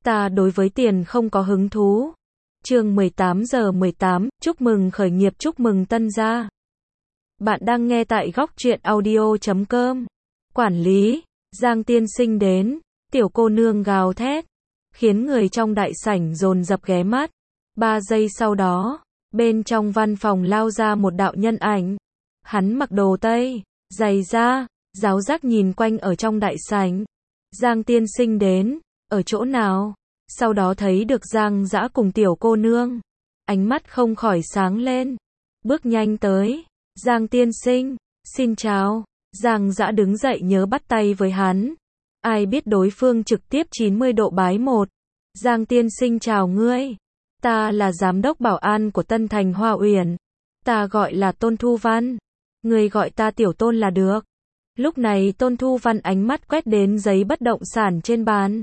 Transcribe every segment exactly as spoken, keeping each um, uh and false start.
Ta đối với tiền không có hứng thú. Chương mười tám giờ mười tám, chúc mừng khởi nghiệp, chúc mừng tân gia. Bạn đang nghe tại góc truyện audio chấm com. Quản lý, Giang tiên sinh đến, tiểu cô nương gào thét, khiến người trong đại sảnh dồn dập ghé mắt. Ba giây sau đó, bên trong văn phòng lao ra một đạo nhân ảnh. Hắn mặc đồ tây, giày da, ráo rác nhìn quanh ở trong đại sảnh. Giang tiên sinh đến, ở chỗ nào? Sau đó thấy được Giang Dã cùng tiểu cô nương, ánh mắt không khỏi sáng lên, bước nhanh tới. Giang tiên sinh, xin chào. Giang Dã đứng dậy nhớ bắt tay với hắn. Ai biết đối phương trực tiếp chín mươi độ bái một. Giang tiên sinh chào ngươi. Ta là giám đốc bảo an của Tân Thành Hoa Uyển. Ta gọi là Tôn Thu Văn. Ngươi gọi ta tiểu Tôn là được. Lúc này Tôn Thu Văn ánh mắt quét đến giấy bất động sản trên bàn.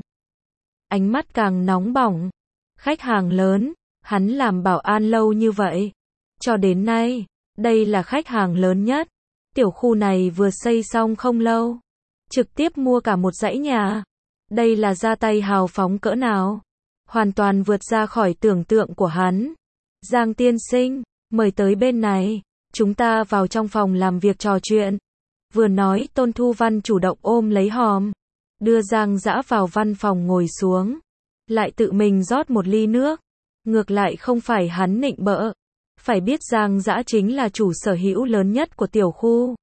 Ánh mắt càng nóng bỏng. Khách hàng lớn, hắn làm bảo an lâu như vậy. Cho đến nay, đây là khách hàng lớn nhất. Tiểu khu này vừa xây xong không lâu. Trực tiếp mua cả một dãy nhà. Đây là ra tay hào phóng cỡ nào. Hoàn toàn vượt ra khỏi tưởng tượng của hắn. Giang tiên sinh, mời tới bên này. Chúng ta vào trong phòng làm việc trò chuyện. Vừa nói Tôn Thu Văn chủ động ôm lấy hòm. Đưa Giang Dã vào văn phòng ngồi xuống. Lại tự mình rót một ly nước. Ngược lại không phải hắn nịnh bợ. Phải biết Giang Dã chính là chủ sở hữu lớn nhất của tiểu khu.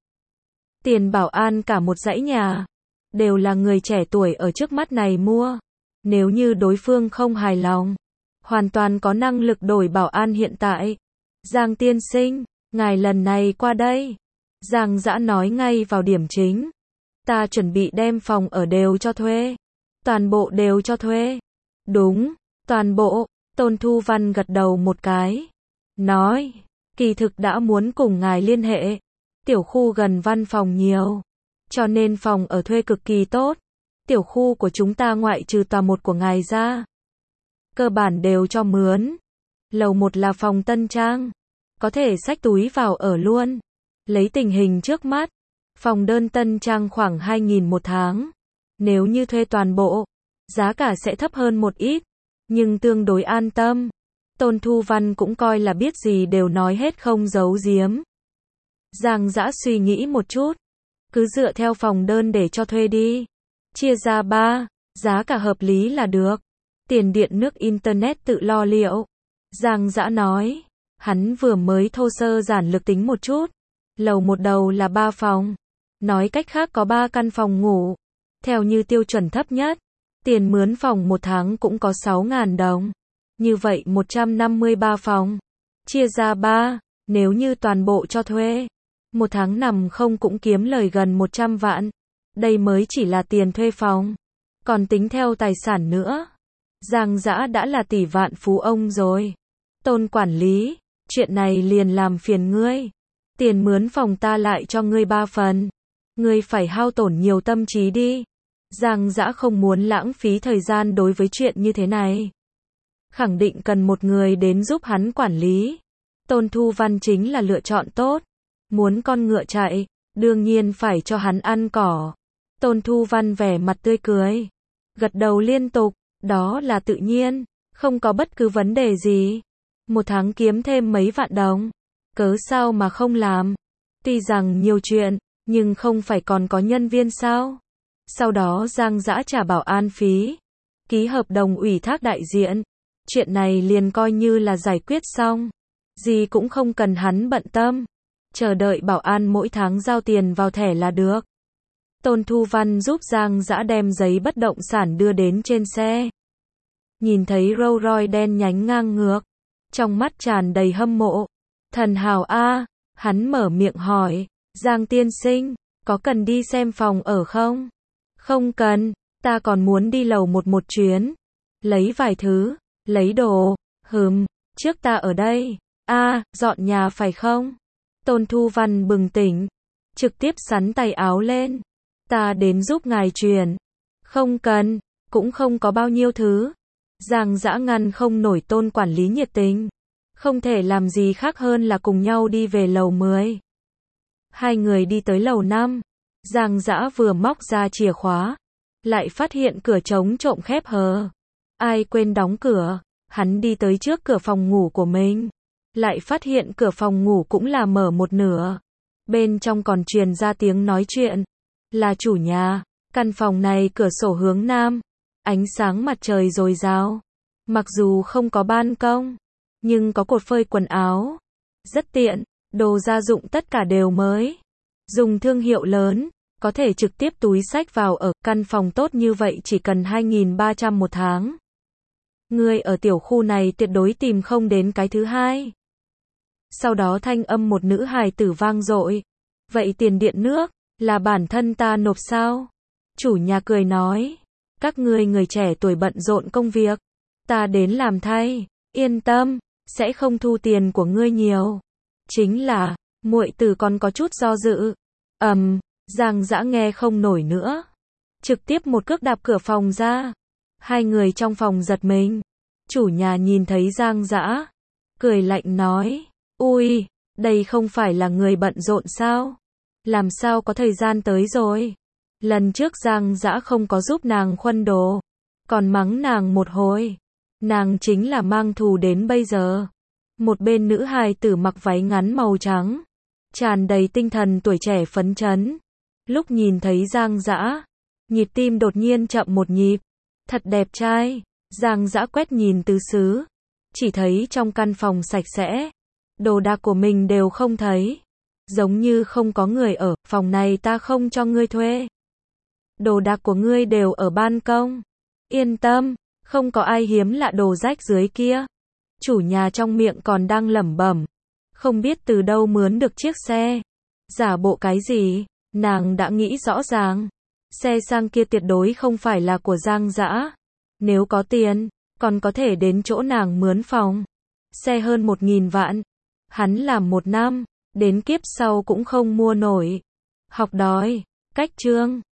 Tiền bảo an cả một dãy nhà. Đều là người trẻ tuổi ở trước mắt này mua. Nếu như đối phương không hài lòng. Hoàn toàn có năng lực đổi bảo an hiện tại. Giang tiên sinh, ngài lần này qua đây. Giang Dã nói ngay vào điểm chính. Ta chuẩn bị đem phòng ở đều cho thuê. Toàn bộ đều cho thuê. Đúng, toàn bộ. Tôn Thu Văn gật đầu một cái. Nói, kỳ thực đã muốn cùng ngài liên hệ. Tiểu khu gần văn phòng nhiều. Cho nên phòng ở thuê cực kỳ tốt. Tiểu khu của chúng ta ngoại trừ tòa một của ngài ra. Cơ bản đều cho mướn. Lầu một là phòng tân trang. Có thể xách túi vào ở luôn. Lấy tình hình trước mắt. Phòng đơn tân trang khoảng hai nghìn một tháng. Nếu như thuê toàn bộ, giá cả sẽ thấp hơn một ít. Nhưng tương đối an tâm. Tôn Thu Văn cũng coi là biết gì đều nói hết không giấu giếm. Giang Dã suy nghĩ một chút. Cứ dựa theo phòng đơn để cho thuê đi. Chia ra ba, giá cả hợp lý là được. Tiền điện nước internet tự lo liệu. Giang Dã nói. Hắn vừa mới thô sơ giản lược tính một chút. Lầu một đầu là ba phòng. Nói cách khác có ba căn phòng ngủ. Theo như tiêu chuẩn thấp nhất. Tiền mướn phòng một tháng cũng có sáu nghìn đồng. Như vậy một trăm năm mươi ba phòng. Chia ra ba, nếu như toàn bộ cho thuê. Một tháng nằm không cũng kiếm lời gần một trăm vạn. Đây mới chỉ là tiền thuê phòng. Còn tính theo tài sản nữa. Giang Dã đã là tỷ vạn phú ông rồi. Tôn quản lý, chuyện này liền làm phiền ngươi. Tiền mướn phòng ta lại cho ngươi ba phần. Ngươi phải hao tổn nhiều tâm trí đi. Giang Dã không muốn lãng phí thời gian đối với chuyện như thế này. Khẳng định cần một người đến giúp hắn quản lý. Tôn Thu Văn chính là lựa chọn tốt. Muốn con ngựa chạy, đương nhiên phải cho hắn ăn cỏ. Tôn Thu Văn vẻ mặt tươi cười. Gật đầu liên tục, đó là tự nhiên. Không có bất cứ vấn đề gì. Một tháng kiếm thêm mấy vạn đồng. Cớ sao mà không làm. Tuy rằng nhiều chuyện, nhưng không phải còn có nhân viên sao. Sau đó Giang Dã trả bảo an phí. Ký hợp đồng ủy thác đại diện. Chuyện này liền coi như là giải quyết xong. Gì cũng không cần hắn bận tâm. Chờ đợi bảo an mỗi tháng giao tiền vào thẻ là được. Tôn Thu Văn giúp Giang Dã đem giấy bất động sản đưa đến trên xe. Nhìn thấy Rolls Royce đen nhánh ngang ngược. Trong mắt tràn đầy hâm mộ. Thần hào a, hắn mở miệng hỏi. Giang tiên sinh, có cần đi xem phòng ở không? Không cần, ta còn muốn đi lầu một một chuyến. Lấy vài thứ, lấy đồ, hừm, trước ta ở đây. A, dọn nhà phải không? Tôn Thu Văn bừng tỉnh, trực tiếp xắn tay áo lên. Ta đến giúp ngài chuyển. Không cần, cũng không có bao nhiêu thứ. Giang Dã ngăn không nổi Tôn quản lý nhiệt tình. Không thể làm gì khác hơn là cùng nhau đi về lầu mười. Hai người đi tới lầu năm. Giang Dã vừa móc ra chìa khóa. Lại phát hiện cửa trống trộm khép hờ. Ai quên đóng cửa, hắn đi tới trước cửa phòng ngủ của mình. Lại phát hiện cửa phòng ngủ cũng là mở một nửa. Bên trong còn truyền ra tiếng nói chuyện. Là chủ nhà. Căn phòng này cửa sổ hướng nam. Ánh sáng mặt trời dồi dào. Mặc dù không có ban công, nhưng có cột phơi quần áo. Rất tiện, đồ gia dụng tất cả đều mới. Dùng thương hiệu lớn, có thể trực tiếp túi xách vào ở. Căn phòng tốt như vậy chỉ cần hai nghìn ba trăm một tháng. Ngươi ở tiểu khu này tuyệt đối tìm không đến cái thứ hai. Sau đó thanh âm một nữ hài tử vang dội. Vậy tiền điện nước, là bản thân ta nộp sao? Chủ nhà cười nói. Các ngươi người trẻ tuổi bận rộn công việc. Ta đến làm thay, yên tâm, sẽ không thu tiền của ngươi nhiều. Chính là, muội tử còn có chút do dự. Ầm, um, Giang Dã nghe không nổi nữa. Trực tiếp một cước đạp cửa phòng ra. Hai người trong phòng giật mình. Chủ nhà nhìn thấy Giang Dã, cười lạnh nói. Ui, đây không phải là người bận rộn sao? Làm sao có thời gian tới rồi? Lần trước Giang Dã không có giúp nàng khuân đồ, còn mắng nàng một hồi. Nàng chính là mang thù đến bây giờ. Một bên nữ hài tử mặc váy ngắn màu trắng, tràn đầy tinh thần tuổi trẻ phấn chấn. Lúc nhìn thấy Giang Dã, nhịp tim đột nhiên chậm một nhịp. Thật đẹp trai. Giang Dã quét nhìn tứ xứ, chỉ thấy trong căn phòng sạch sẽ, đồ đạc của mình đều không thấy. Giống như không có người ở, phòng này ta không cho ngươi thuê. Đồ đạc của ngươi đều ở ban công. Yên tâm, không có ai hiếm lạ đồ rách dưới kia. Chủ nhà trong miệng còn đang lẩm bẩm, không biết từ đâu mướn được chiếc xe. Giả bộ cái gì, nàng đã nghĩ rõ ràng. Xe sang kia tuyệt đối không phải là của Giang Dã. Nếu có tiền, còn có thể đến chỗ nàng mướn phòng. Xe hơn một nghìn vạn. Hắn làm một năm, đến kiếp sau cũng không mua nổi. Học đói, cách chương.